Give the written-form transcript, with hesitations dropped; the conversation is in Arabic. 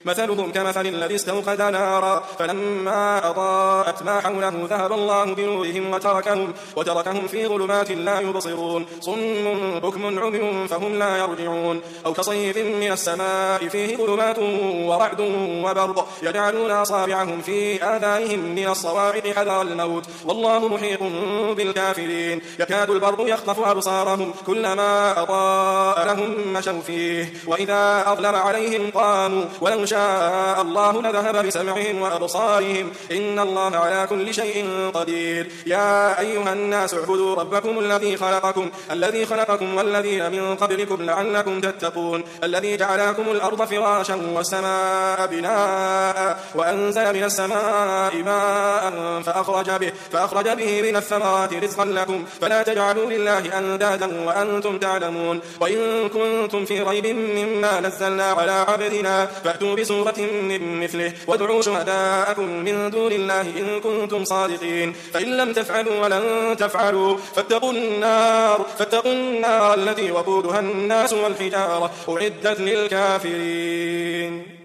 مثلهم كمثل الذي استوقد نارا فلما أضاءت ما حوله ذهب الله بنورهم وتركهم في ظلمات لا يبصرون صم بكم عمي فهم لا يرجعون أو كصيب من السماء فيه ظلمات ورعد وبرق يجعلون أصابعهم في آذانهم من الصواعق حذر الموت والله محيط بالكافرين يكاد البرق يخطف أبصارهم كلما أضاء لهم مشوا فيه وإذا أظلم عليهم قاموا ولو شاء الله لذهب بسمعهم وأبصارهم إن الله على كل شيء قدير يا أيها الناس اعبدوا ربكم الذي خلقكم والذين من قبلكم لعلكم تتقون الذي جعل لكم الأرض فراشا والسماء بناء وأنزل من السماء ماء فأخرج به من الثمرات رزقا لكم فلا تجعلوا لله أندادا وأنتم تعلمون وإن كنتم في ريب مما نزلنا على عبدنا فأتوا بسورة من مثله وادعوا شهداءكم من دون الله إن كنتم صادقين فإن لم تفعلوا ولن تفعلوا فاتقوا النار التي وقودها الناس والحجارة أعدت للكافرين.